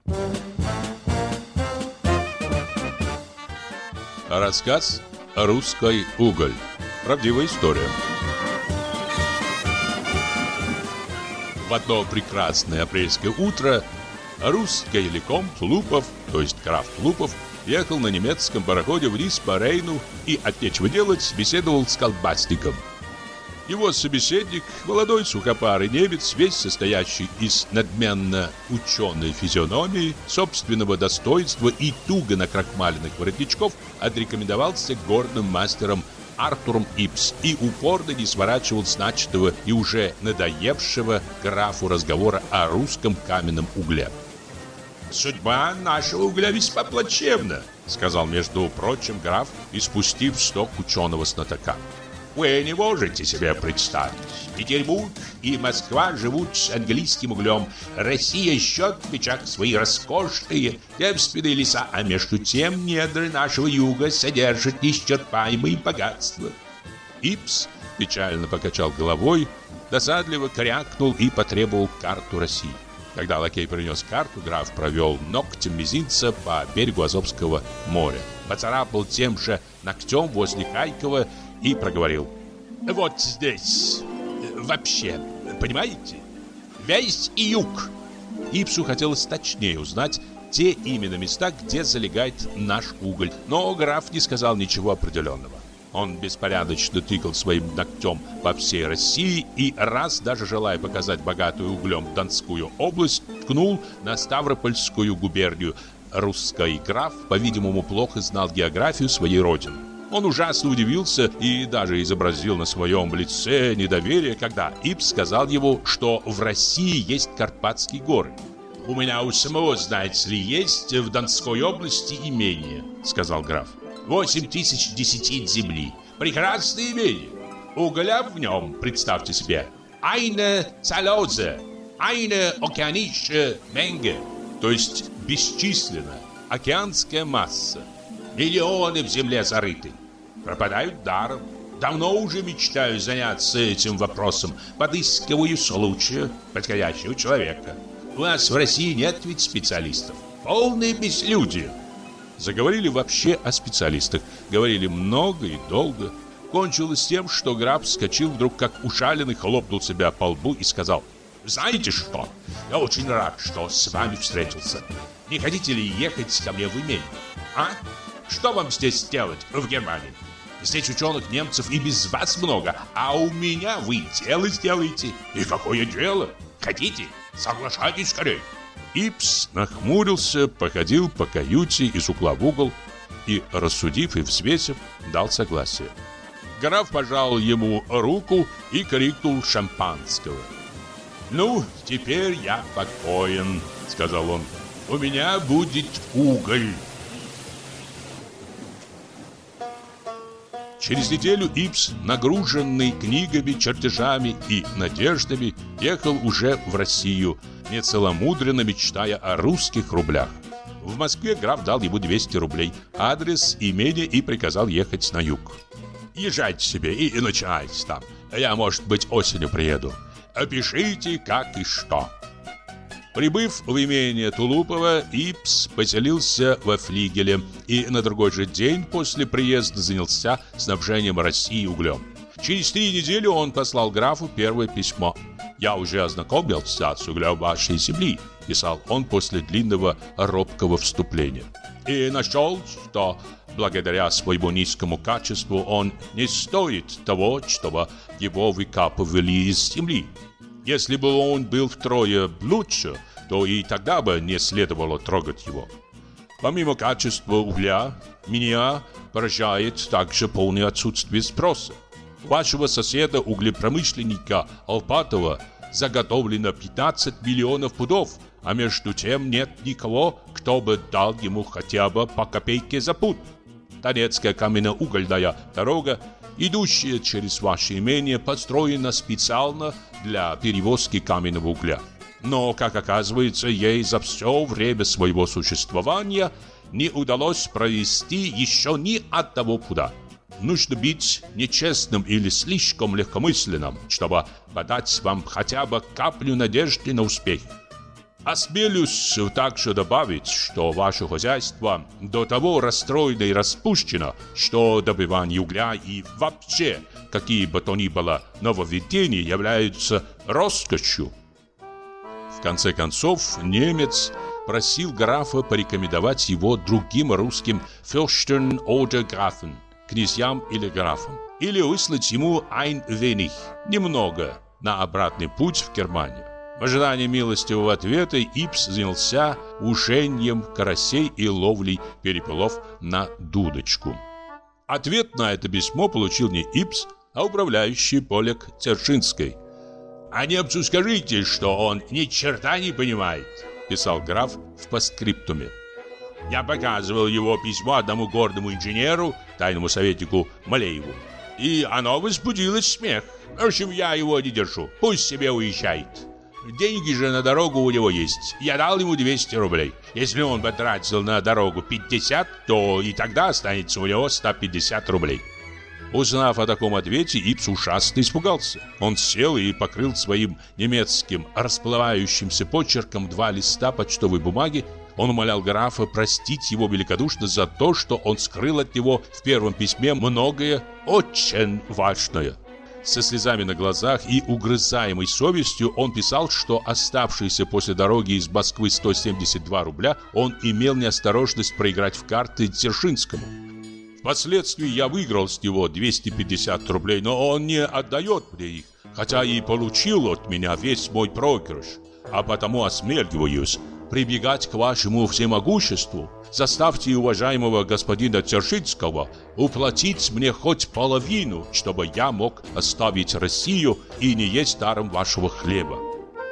Рассказ «Русский уголь». Правдивая история. В одно прекрасное апрельское утро русский леком Тулупов, то есть граф Тулупов, ехал на немецком пароходе вниз по Рейну и от нечего делать беседовал с колбасником. Его собеседник, молодой сухопарый немец, весь состоящий из надменно ученой физиономии, собственного достоинства и туго накрахмаленных воротничков, отрекомендовался горным мастером Артуром Ипс и упорно не сворачивал с начатого и уже надоевшего графу разговора о русском каменном угле. «Судьба нашего угля весьма плачевна», — сказал, между прочим, граф, испустив сток ученого-знатока. «Вы не можете себе представить. Петербург и Москва живут с английским углем. Россия щет в печах свои роскошные девственные леса, а между тем недры нашего юга содержат неисчерпаемые богатства». Ипс печально покачал головой, досадливо крякнул и потребовал карту России. Когда лакей принес карту, граф провел ногтем мизинца по берегу Азовского моря, поцарапал тем же ногтем возле Хайкова и проговорил: «Вот здесь, вообще, понимаете, весь и юг». Ипсу хотелось точнее узнать те именно места, где залегает наш уголь, но граф не сказал ничего определенного. Он беспорядочно тыкал своим ногтем по всей России и раз, даже желая показать богатую углем Донскую область, ткнул на Ставропольскую губернию. Русский граф, по-видимому, плохо знал географию своей родины. Он ужасно удивился и даже изобразил на своем лице недоверие, когда Ипс сказал ему, что в России есть Карпатские горы. «У меня у самого, знаете ли, есть в Донской области имение», — сказал граф. 8000 десятин земли. Прекрасное имение. Угля в нем, представьте себе. Айна цалозе, айна океанище менге. То есть бесчисленно. Океанская масса. Миллионы в земле зарыты. Пропадают даром. Давно уже мечтаю заняться этим вопросом. Подыскиваю случая подходящего человека. У нас в России нет ведь специалистов. Полное безлюдие. Заговорили вообще о специалистах. Говорили много и долго. Кончилось тем, что граф вскочил вдруг как ушаленный, хлопнул себя по лбу и сказал: «Знаете что? Я очень рад, что с вами встретился. Не хотите ли ехать ко мне в имение? А? Что вам здесь делать, в Германии? Здесь ученых немцев и без вас много, а у меня вы дело сделаете. И какое дело? Хотите? Соглашайтесь скорее». Ипс нахмурился, походил по каюте из угла в угол и, рассудив и взвесив, дал согласие. Граф пожал ему руку и крикнул шампанского. «Ну, теперь я покоен», — сказал он. «У меня будет уголь». Через неделю Ипс, нагруженный книгами, чертежами и надеждами, ехал уже в Россию, нецеломудренно мечтая о русских рублях. В Москве граф дал ему 200 рублей, адрес, имение и приказал ехать на юг. «Езжайте себе и начинайте там. Я, может быть, осенью приеду. Опишите, как и что». Прибыв в имение Тулупова, Ипс поселился во флигеле и на другой же день после приезда занялся снабжением России углем. Через 3 недели он послал графу первое письмо. «Я уже ознакомился с углем вашей земли», — писал он после длинного робкого вступления. «И нашел, что благодаря своему низкому качеству он не стоит того, чтобы его выкапывали из земли. Если бы он был втрое лучше, то и тогда бы не следовало трогать его. Помимо качества угля, меня поражает также полное отсутствие спроса. У вашего соседа, углепромышленника Алпатова, заготовлено 15 миллионов пудов, а между тем нет никого, кто бы дал ему хотя бы по копейке за пуд. Донецкая каменноугольная дорога, идущая через ваше имение, построена специально для перевозки каменного угля. Но, как оказывается, ей за все время своего существования не удалось провести еще ни одного пуда. Нужно быть нечестным или слишком легкомысленным, чтобы подать вам хотя бы каплю надежды на успех. Осмелюсь также добавить, что ваше хозяйство до того расстроено и распущено, что добывание угля и вообще какие бы то ни было нововведения являются роскошью. В конце концов, немец просил графа порекомендовать его другим русским Fürsten oder Grafen, князьям или графам, или выслать ему ein wenig, немного, на обратный путь в Германию. В ожидании милостивого ответа Ипс занялся ушеньем карасей и ловлей перепелов на дудочку. Ответ на это письмо получил не Ипс, а управляющий Полек Дзержинской. «А немцу скажите, что он ни черта не понимает», — писал граф в постскриптуме. «Я показывал его письмо одному гордому инженеру, тайному советнику Малееву, и оно возбудило смех. В общем, я его не держу, пусть себе уезжает. Деньги же на дорогу у него есть. Я дал ему 200 рублей. Если он потратил на дорогу 50, то и тогда останется у него 150 рублей». Узнав о таком ответе, Ипс ужасно испугался. Он сел и покрыл своим немецким расплывающимся почерком 2 листа почтовой бумаги. Он умолял графа простить его великодушно за то, что он скрыл от него в первом письме многое очень важное. Со слезами на глазах и угрызаемой совестью он писал, что оставшиеся после дороги из Москвы 172 рубля он имел неосторожность проиграть в карты Дзержинскому. Впоследствии я выиграл с него 250 рублей, но он не отдает мне их, хотя и получил от меня весь мой проигрыш. А потому осмеливаюсь прибегать к вашему всемогуществу. Заставьте уважаемого господина Дзержинского уплатить мне хоть половину, чтобы я мог оставить Россию и не есть даром вашего хлеба.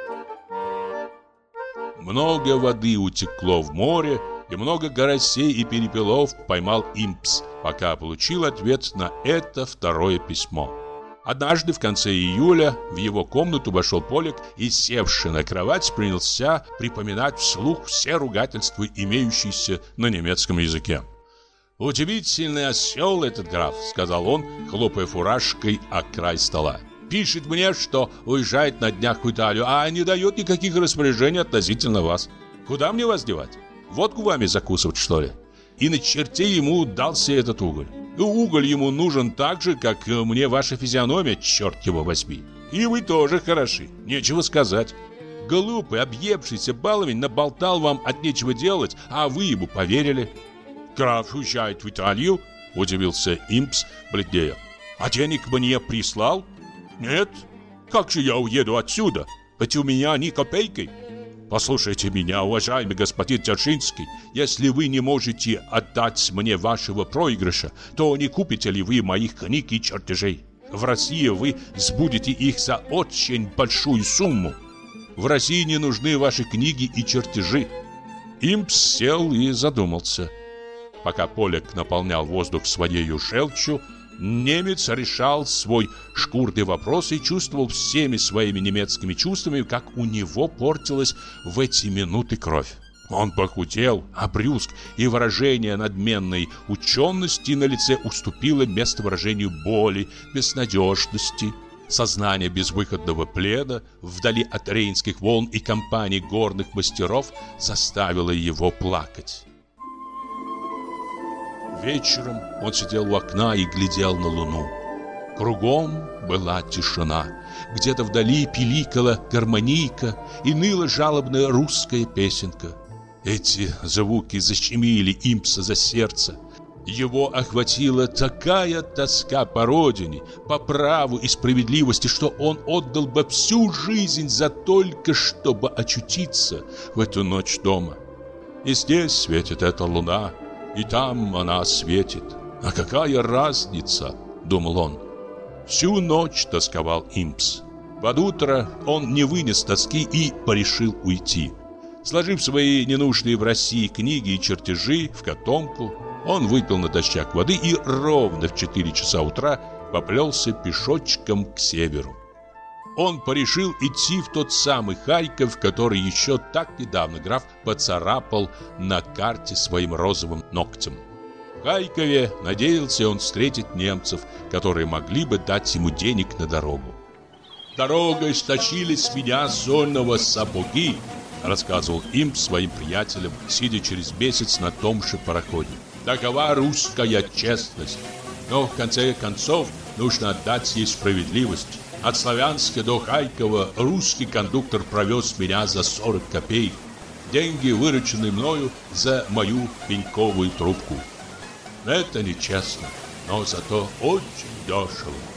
Много воды утекло в море, и много карасей и перепелов поймал Ипс, пока получил ответ на это второе письмо. Однажды в конце июля в его комнату вошел Полек и, севши на кровать, принялся припоминать вслух все ругательства, имеющиеся на немецком языке. «Удивительный осел этот граф», — сказал он, хлопая фуражкой о край стола. «Пишет мне, что уезжает на днях в Италию, а не дает никаких распоряжений относительно вас. Куда мне вас девать? Водку вами закусывать, что ли? И на черте ему дался этот уголь. И уголь ему нужен так же, как мне ваша физиономия, черт его возьми. И вы тоже хороши, нечего сказать. Глупый, объевшийся баловень наболтал вам от нечего делать, а вы ему поверили». «Граф уезжает в Италию?» – удивился Ипс, бледнее. «А денег мне прислал?» «Нет. Как же я уеду отсюда? Ведь у меня ни копейки». «Послушайте меня, уважаемый господин Дзержинский, если вы не можете отдать мне вашего проигрыша, то не купите ли вы моих книг и чертежей? В России вы сбудете их за очень большую сумму. В России не нужны ваши книги и чертежи». Ипс сел и задумался. Пока Полек наполнял воздух своей желчью, немец решал свой шкурный вопрос и чувствовал всеми своими немецкими чувствами, как у него портилась в эти минуты кровь. Он похудел, обрюзг, и выражение надменной учености на лице уступило место выражению боли, безнадежности. Сознание безвыходного плена вдали от рейнских волн и компании горных мастеров заставило его плакать. Вечером он сидел у окна и глядел на луну. Кругом была тишина. Где-то вдали пиликала гармонийка и ныла жалобная русская песенка. Эти звуки защемили Ипса за сердце. Его охватила такая тоска по родине, по праву и справедливости, что он отдал бы всю жизнь за только, чтобы очутиться в эту ночь дома. И здесь светит эта луна, и там она светит. А какая разница, думал он. Всю ночь тосковал Ипс. Под утро он не вынес тоски и порешил уйти. Сложив свои ненужные в России книги и чертежи в котомку, он выпил натощак воды и ровно в 4 часа утра поплелся пешочком к северу. Он порешил идти в тот самый Харьков, который еще так недавно граф поцарапал на карте своим розовым ногтем. В Харькове надеялся он встретить немцев, которые могли бы дать ему денег на дорогу. «Дорогой стащили с меня сонного сапоги», рассказывал им, своим приятелям, сидя через месяц на том же пароходе. Такова русская честность. Но в конце концов нужно отдать ей справедливость. От Славянска до Харькова русский кондуктор провез меня за 40 копеек. Деньги, вырученные мною за мою пеньковую трубку. Это нечестно, но зато очень дешево.